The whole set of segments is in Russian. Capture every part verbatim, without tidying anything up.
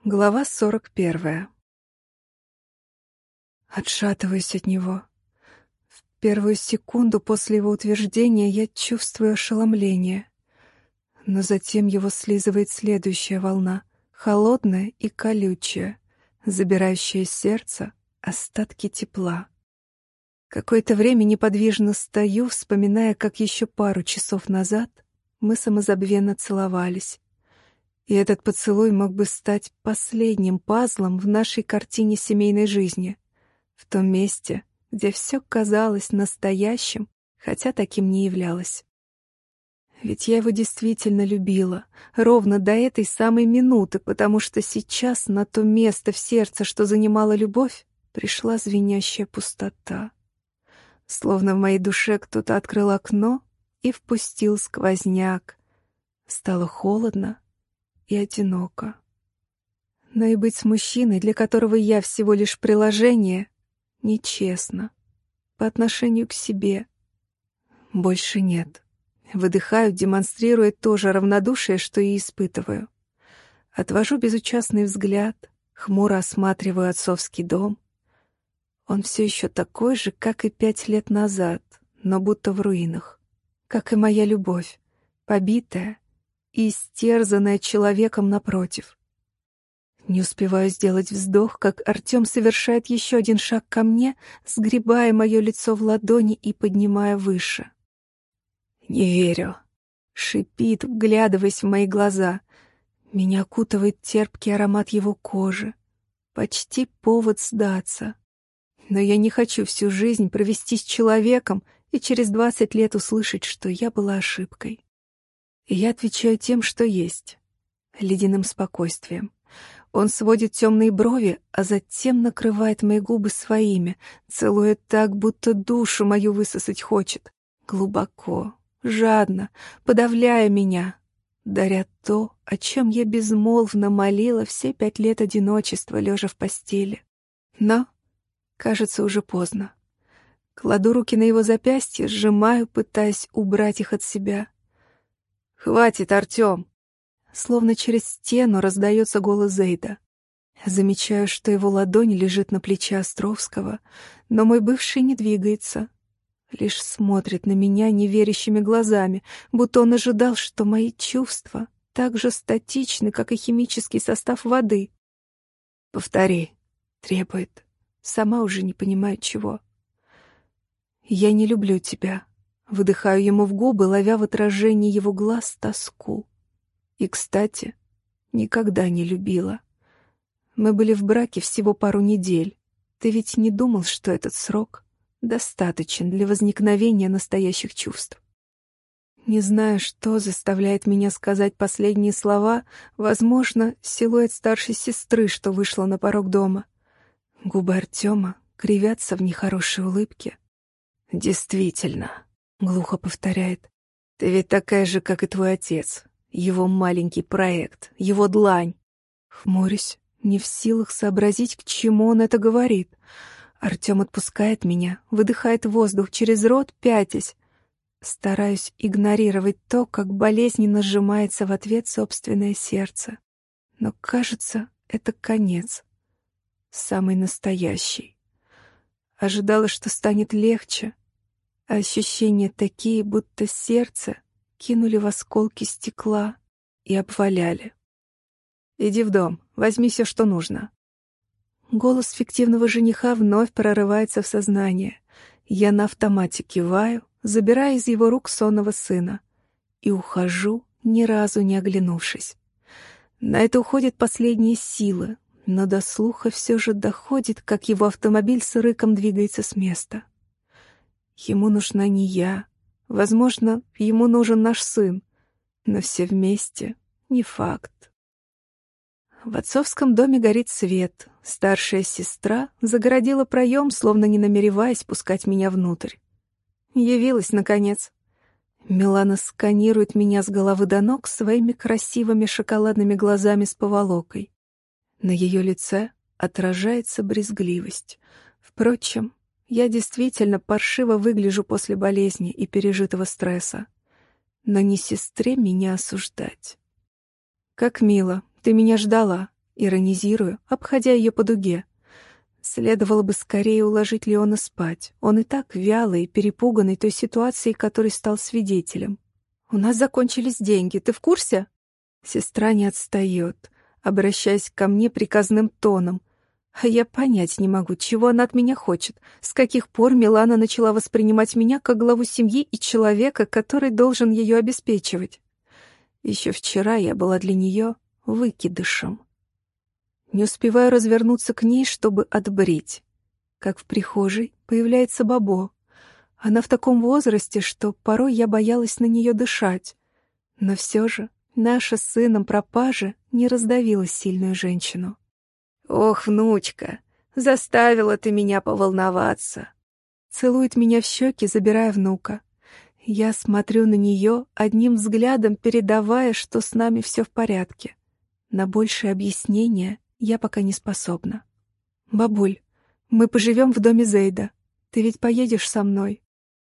Глава сорок первая. Отшатываюсь от него. В первую секунду после его утверждения я чувствую ошеломление. Но затем его слизывает следующая волна, холодная и колючая, забирающая из сердца остатки тепла. Какое-то время неподвижно стою, вспоминая, как еще пару часов назад мы самозабвенно целовались. И этот поцелуй мог бы стать последним пазлом в нашей картине семейной жизни, в том месте, где все казалось настоящим, хотя таким не являлось. Ведь я его действительно любила, ровно до этой самой минуты, потому что сейчас на то место в сердце, что занимала любовь, пришла звенящая пустота. Словно в моей душе кто-то открыл окно и впустил сквозняк. Стало холодно и одиноко. Но и быть с мужчиной, для которого я всего лишь приложение, нечестно. По отношению к себе. Больше нет. Выдыхаю, демонстрируя то же равнодушие, что и испытываю. Отвожу безучастный взгляд, хмуро осматриваю отцовский дом. Он все еще такой же, как и пять лет назад, но будто в руинах. Как и моя любовь, побитая и истерзанная человеком напротив. Не успеваю сделать вздох, как Артем совершает еще один шаг ко мне, сгребая мое лицо в ладони и поднимая выше. «Не верю», — шипит, вглядываясь в мои глаза. Меня окутывает терпкий аромат его кожи. Почти повод сдаться. Но я не хочу всю жизнь провести с человеком и через двадцать лет услышать, что я была ошибкой. И я отвечаю тем, что есть, ледяным спокойствием. Он сводит темные брови, а затем накрывает мои губы своими, целует так, будто душу мою высосать хочет. Глубоко, жадно, подавляя меня, даря то, о чем я безмолвно молила все пять лет одиночества, лежа в постели. Но, кажется, уже поздно. Кладу руки на его запястье, сжимаю, пытаясь убрать их от себя. «Хватит, Артем!» Словно через стену раздается голос Зейда. Замечаю, что его ладонь лежит на плече Островского, но мой бывший не двигается. Лишь смотрит на меня неверящими глазами, будто он ожидал, что мои чувства так же статичны, как и химический состав воды. «Повтори», — требует, сама уже не понимаю чего. «Я не люблю тебя», — выдыхаю ему в губы, ловя в отражении его глаз тоску. И, кстати, никогда не любила. Мы были в браке всего пару недель. Ты ведь не думал, что этот срок достаточен для возникновения настоящих чувств? Не знаю, что заставляет меня сказать последние слова, возможно, силуэт старшей сестры, что вышла на порог дома. Губы Артема кривятся в нехорошей улыбке. «Действительно», — глухо повторяет, — «ты ведь такая же, как и твой отец. Его маленький проект, его длань». Хмурюсь, не в силах сообразить, к чему он это говорит. Артем отпускает меня, выдыхает воздух через рот, пятясь. Стараюсь игнорировать то, как болезненно сжимается в ответ собственное сердце. Но, кажется, это конец. Самый настоящий. Ожидала, что станет легче, а ощущения такие, будто сердце кинули в осколки стекла и обваляли. «Иди в дом, возьми все, что нужно». Голос фиктивного жениха вновь прорывается в сознание. Я на автомате киваю, забирая из его рук сонного сына, и ухожу, ни разу не оглянувшись. На это уходят последние силы, но до слуха все же доходит, как его автомобиль с рыком двигается с места. Ему нужна не я. Возможно, ему нужен наш сын, но все вместе не факт. В отцовском доме горит свет. Старшая сестра загородила проем, словно не намереваясь пускать меня внутрь. Явилась, наконец. Милана сканирует меня с головы до ног своими красивыми шоколадными глазами с поволокой. На ее лице отражается брезгливость. Впрочем, я действительно паршиво выгляжу после болезни и пережитого стресса. Но не сестре меня осуждать. «Как мило, ты меня ждала», Иронизирую, обходя ее по дуге. Следовало бы скорее уложить Леона спать. Он и так вялый и перепуганный той ситуацией, которой стал свидетелем. «У нас закончились деньги, ты в курсе?» Сестра не отстает, обращаясь ко мне приказным тоном. А я понять не могу, чего она от меня хочет. С каких пор Милана начала воспринимать меня как главу семьи и человека, который должен ее обеспечивать? Еще вчера я была для нее выкидышем. Не успеваю развернуться к ней, чтобы отбрить. Как в прихожей появляется Бабо. Она в таком возрасте, что порой я боялась на нее дышать. Но все же наша с сыном пропажа не раздавила сильную женщину. «Ох, внучка, заставила ты меня поволноваться!» Целует меня в щеки, забирая внука. Я смотрю на нее, одним взглядом передавая, что с нами все в порядке. На большее объяснение я пока не способна. «Бабуль, мы поживем в доме Зейда. Ты ведь поедешь со мной?»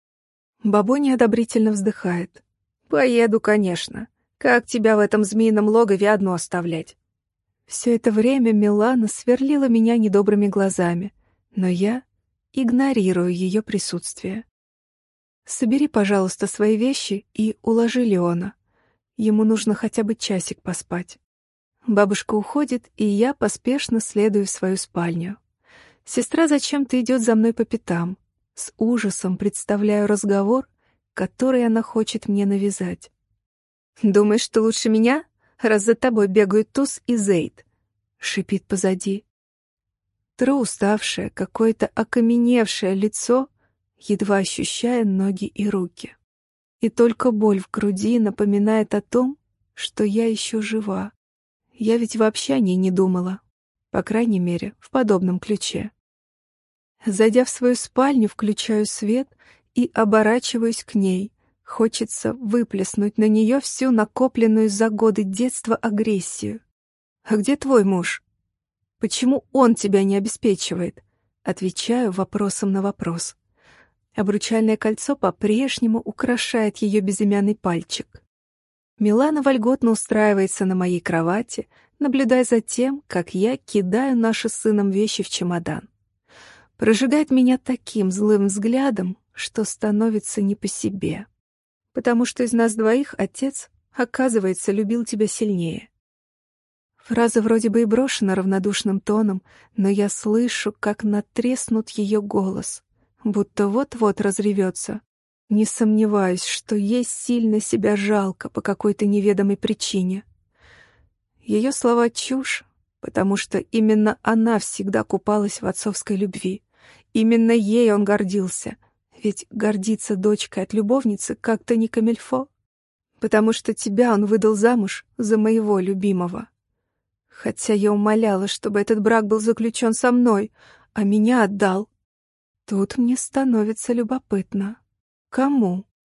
Бабо неодобрительно вздыхает. «Поеду, конечно. Как тебя в этом змеином логове одну оставлять?» Все это время Милана сверлила меня недобрыми глазами, но я игнорирую ее присутствие. «Собери, пожалуйста, свои вещи и уложи Леона. Ему нужно хотя бы часик поспать». Бабушка уходит, и я поспешно следую в свою спальню. Сестра зачем-то идет за мной по пятам. С ужасом представляю разговор, который она хочет мне навязать. «Думаешь, что лучше меня, раз за тобой бегают Туз и Зейд?» — шипит позади. Тру уставшее, какое-то окаменевшее лицо, едва ощущая ноги и руки. И только боль в груди напоминает о том, что я еще жива. Я ведь вообще о ней не думала. По крайней мере, в подобном ключе. Зайдя в свою спальню, включаю свет и оборачиваюсь к ней. Хочется выплеснуть на нее всю накопленную за годы детства агрессию. «А где твой муж? Почему он тебя не обеспечивает?» Отвечаю вопросом на вопрос. Обручальное кольцо по-прежнему украшает ее безымянный пальчик. Милана вольготно устраивается на моей кровати, наблюдая за тем, как я кидаю наши с сыном вещи в чемодан. Прожигает меня таким злым взглядом, что становится не по себе. Потому что из нас двоих отец, оказывается, любил тебя сильнее. Фраза вроде бы и брошена равнодушным тоном, но я слышу, как натреснут ее голос, будто вот-вот разревется. Не сомневаюсь, что ей сильно себя жалко по какой-то неведомой причине. Ее слова чушь, потому что именно она всегда купалась в отцовской любви. Именно ей он гордился, ведь гордиться дочкой от любовницы как-то не камильфо. Потому что тебя он выдал замуж за моего любимого. Хотя я умоляла, чтобы этот брак был заключен со мной, а меня отдал. Тут мне становится любопытно. Кому?